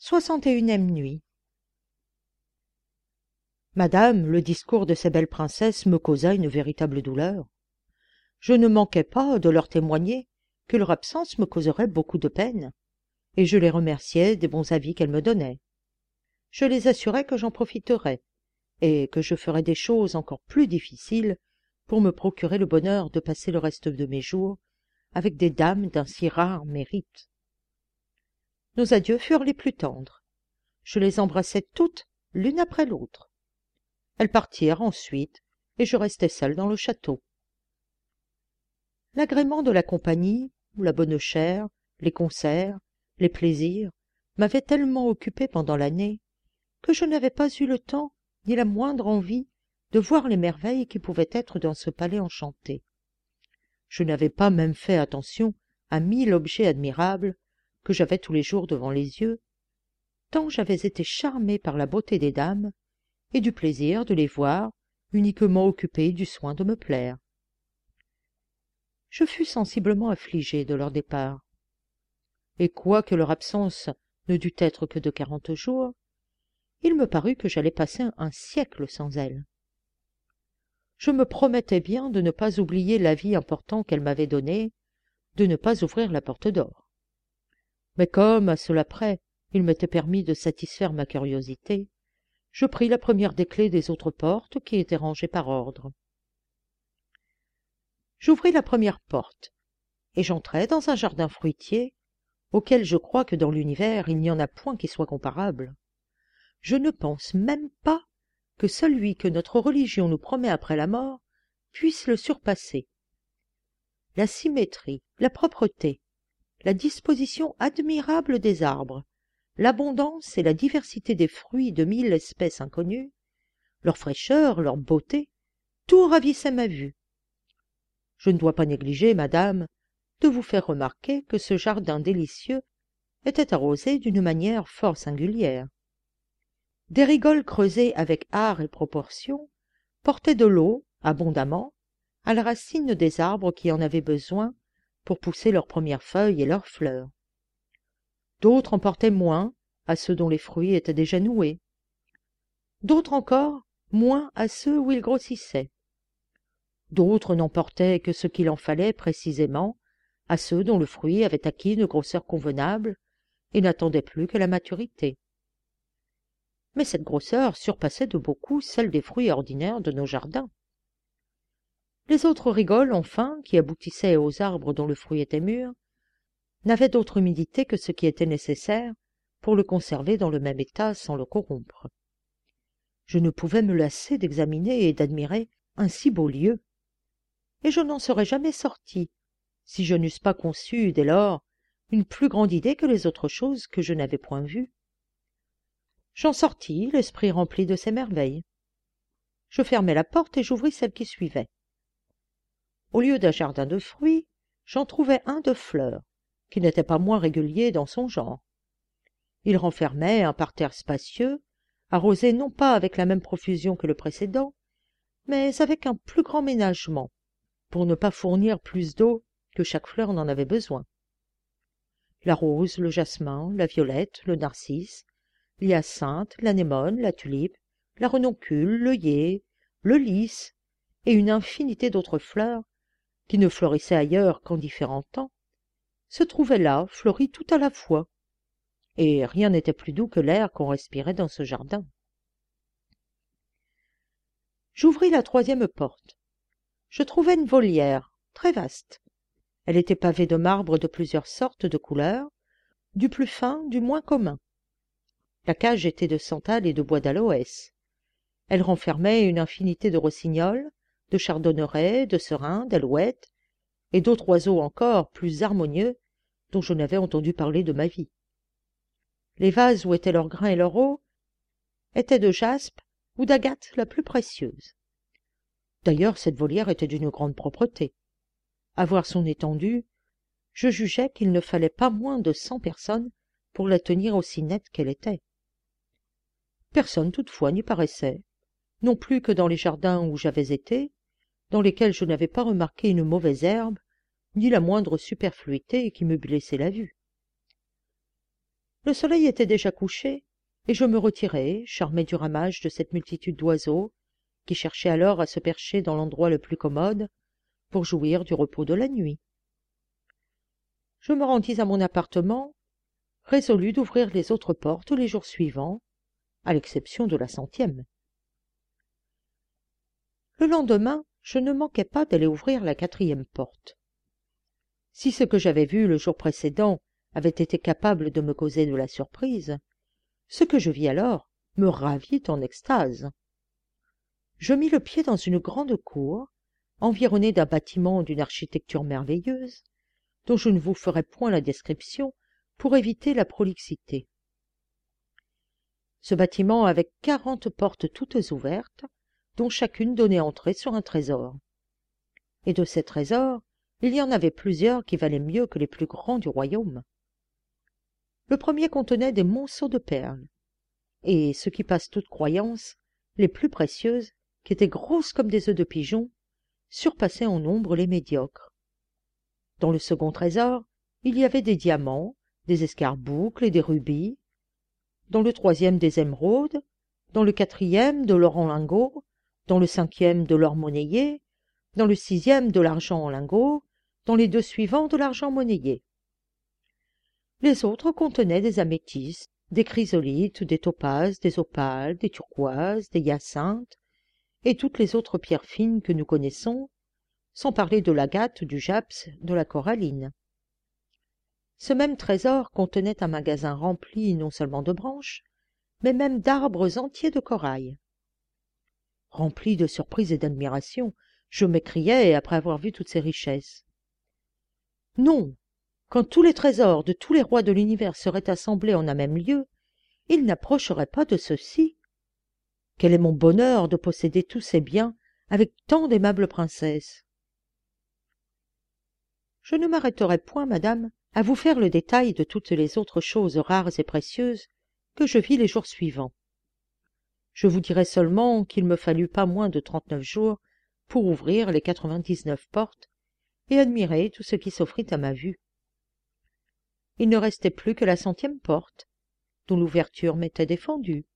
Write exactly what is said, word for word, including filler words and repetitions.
soixante et unième nuit. Madame, le discours de ces belles princesses me causa une véritable douleur. Je ne manquai pas de leur témoigner que leur absence me causerait beaucoup de peine, et je les remerciai des bons avis qu'elles me donnaient. Je les assurai que j'en profiterais, et que je ferais des choses encore plus difficiles pour me procurer le bonheur de passer le reste de mes jours avec des dames d'un si rare mérite. Nos adieux furent les plus tendres. Je les embrassai toutes l'une après l'autre. Elles partirent ensuite, et je restai seul dans le château. L'agrément de la compagnie, la bonne chère, les concerts, les plaisirs m'avaient tellement occupé pendant l'année que je n'avais pas eu le temps ni la moindre envie de voir les merveilles qui pouvaient être dans ce palais enchanté. Je n'avais pas même fait attention à mille objets admirables que j'avais tous les jours devant les yeux, tant j'avais été charmé par la beauté des dames et du plaisir de les voir uniquement occupées du soin de me plaire. Je fus sensiblement affligé de leur départ, et quoique leur absence ne dût être que de quarante jours, il me parut que j'allais passer un siècle sans elles. Je me promettais bien de ne pas oublier l'avis important qu'elles m'avaient donné, de ne pas ouvrir la porte d'or. Mais comme, à cela près, il m'était permis de satisfaire ma curiosité, je pris la première des clefs des autres portes qui étaient rangées par ordre. J'ouvris la première porte, et j'entrai dans un jardin fruitier, auquel je crois que dans l'univers il n'y en a point qui soit comparable. Je ne pense même pas que celui que notre religion nous promet après la mort puisse le surpasser. La symétrie, la propreté, la disposition admirable des arbres, l'abondance et la diversité des fruits de mille espèces inconnues, leur fraîcheur, leur beauté, tout ravissait ma vue. Je ne dois pas négliger, madame, de vous faire remarquer que ce jardin délicieux était arrosé d'une manière fort singulière. Des rigoles creusées avec art et proportion portaient de l'eau, abondamment, à la racine des arbres qui en avaient besoin pour pousser leurs premières feuilles et leurs fleurs. D'autres en portaient moins à ceux dont les fruits étaient déjà noués. D'autres encore moins à ceux où ils grossissaient. D'autres n'en portaient que ce qu'il en fallait précisément à ceux dont le fruit avait acquis une grosseur convenable et n'attendait plus que la maturité. Mais cette grosseur surpassait de beaucoup celle des fruits ordinaires de nos jardins. Les autres rigoles, enfin, qui aboutissaient aux arbres dont le fruit était mûr, n'avaient d'autre humidité que ce qui était nécessaire pour le conserver dans le même état sans le corrompre. Je ne pouvais me lasser d'examiner et d'admirer un si beau lieu, et je n'en serais jamais sorti si je n'eusse pas conçu dès lors une plus grande idée que les autres choses que je n'avais point vues. J'en sortis, l'esprit rempli de ces merveilles. Je fermai la porte et j'ouvris celle qui suivait. Au lieu d'un jardin de fruits, j'en trouvai un de fleurs, qui n'était pas moins régulier dans son genre. Il renfermait un parterre spacieux, arrosé non pas avec la même profusion que le précédent, mais avec un plus grand ménagement, pour ne pas fournir plus d'eau que chaque fleur n'en avait besoin. La rose, le jasmin, la violette, le narcisse, l'hyacinthe, l'anémone, la tulipe, la renoncule, l'œillet, le lys, et une infinité d'autres fleurs, qui ne fleurissaient ailleurs qu'en différents temps, se trouvaient là, fleuries tout à la fois, et rien n'était plus doux que l'air qu'on respirait dans ce jardin. J'ouvris la troisième porte. Je trouvai une volière, très vaste. Elle était pavée de marbre de plusieurs sortes de couleurs, du plus fin, du moins commun. La cage était de santal et de bois d'aloès. Elle renfermait une infinité de rossignols, de chardonnerets, de serins, d'alouettes, et d'autres oiseaux encore plus harmonieux dont je n'avais entendu parler de ma vie. Les vases où étaient leurs grains et leur eau étaient de jaspe ou d'agate la plus précieuse. D'ailleurs, cette volière était d'une grande propreté. À voir son étendue, je jugeais qu'il ne fallait pas moins de cent personnes pour la tenir aussi nette qu'elle était. Personne toutefois n'y paraissait, non plus que dans les jardins où j'avais été, dans lesquels je n'avais pas remarqué une mauvaise herbe, ni la moindre superfluité qui me blessait la vue. Le soleil était déjà couché, et je me retirai, charmé du ramage de cette multitude d'oiseaux, qui cherchaient alors à se percher dans l'endroit le plus commode, pour jouir du repos de la nuit. Je me rendis à mon appartement, résolu d'ouvrir les autres portes les jours suivants, à l'exception de la centième. Le lendemain, je ne manquai pas d'aller ouvrir la quatrième porte. Si ce que j'avais vu le jour précédent avait été capable de me causer de la surprise, ce que je vis alors me ravit en extase. Je mis le pied dans une grande cour, environnée d'un bâtiment d'une architecture merveilleuse, dont je ne vous ferai point la description pour éviter la prolixité. Ce bâtiment avait quarante portes toutes ouvertes, dont chacune donnait entrée sur un trésor. Et de ces trésors, il y en avait plusieurs qui valaient mieux que les plus grands du royaume. Le premier contenait des monceaux de perles, et, ce qui passe toute croyance, les plus précieuses, qui étaient grosses comme des œufs de pigeon, surpassaient en nombre les médiocres. Dans le second trésor, il y avait des diamants, des escarboucles et des rubis, dans le troisième des émeraudes, dans le quatrième de l'or en lingots, dans le cinquième de l'or monnayé, dans le sixième de l'argent en lingots, dans les deux suivants de l'argent monnayé. Les autres contenaient des améthystes, des chrysolites, des topazes, des opales, des turquoises, des hyacinthes, et toutes les autres pierres fines que nous connaissons, sans parler de l'agate, du jaspre, de la coralline. Ce même trésor contenait un magasin rempli non seulement de branches, mais même d'arbres entiers de corail. Rempli de surprise et d'admiration, je m'écriai après avoir vu toutes ces richesses. Non, quand tous les trésors de tous les rois de l'univers seraient assemblés en un même lieu, ils n'approcheraient pas de ceux-ci. Quel est mon bonheur de posséder tous ces biens avec tant d'aimables princesses! Je ne m'arrêterai point, madame, à vous faire le détail de toutes les autres choses rares et précieuses que je vis les jours suivants. Je vous dirai seulement qu'il me fallut pas moins de trente-neuf jours pour ouvrir les quatre-vingt-dix-neuf portes et admirer tout ce qui s'offrit à ma vue. Il ne restait plus que la centième porte, dont l'ouverture m'était défendue.